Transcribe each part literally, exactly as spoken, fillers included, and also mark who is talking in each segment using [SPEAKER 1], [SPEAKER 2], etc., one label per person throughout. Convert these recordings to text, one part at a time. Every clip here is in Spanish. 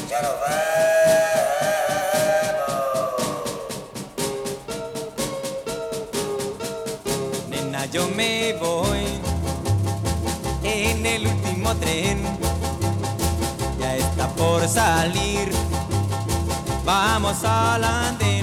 [SPEAKER 1] Ya nos vemos.
[SPEAKER 2] Nena, yo me voy en el último tren, ya está por salir, vamos al andén.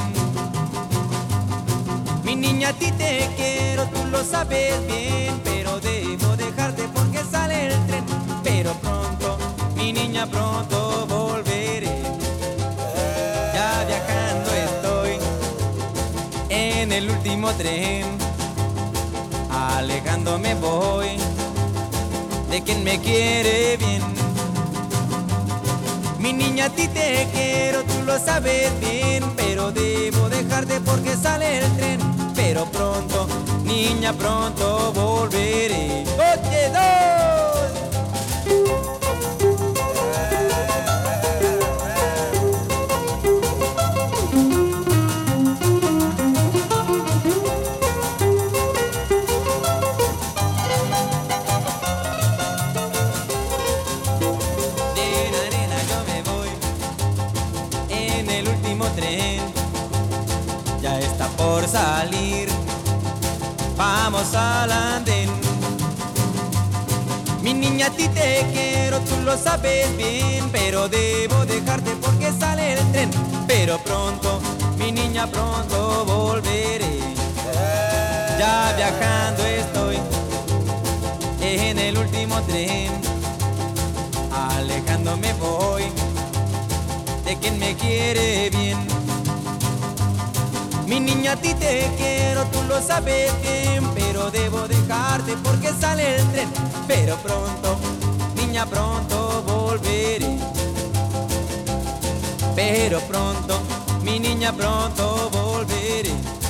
[SPEAKER 2] Mi niña, a ti te quiero, tú lo sabes bien, pero debo dejarte porque sale el tren. Pero pronto, mi niña, pronto volveré. Ya viajando estoy en el último tren, alejándome voy de quien me quiere bien. Mi niña, a ti te quiero, tú lo sabes bien, pero debo dejarte porque sale el tren. Pero pronto, niña, pronto volveré. ¡Oye, dos! Nena, nena, yo me voy en el último tren, ya está por salir, vamos al andén. Mi niña, a ti te quiero, tú lo sabes bien, pero debo dejarte porque sale el tren. Pero pronto, mi niña, pronto volveré. Ya viajando estoy en el último tren, alejándome voy de quien me quiere bien. Mi niña, a ti te quiero, tú lo sabes bien, pero debo dejarte porque sale el tren. Pero pronto, niña, pronto volveré. Pero pronto, mi niña, pronto volveré.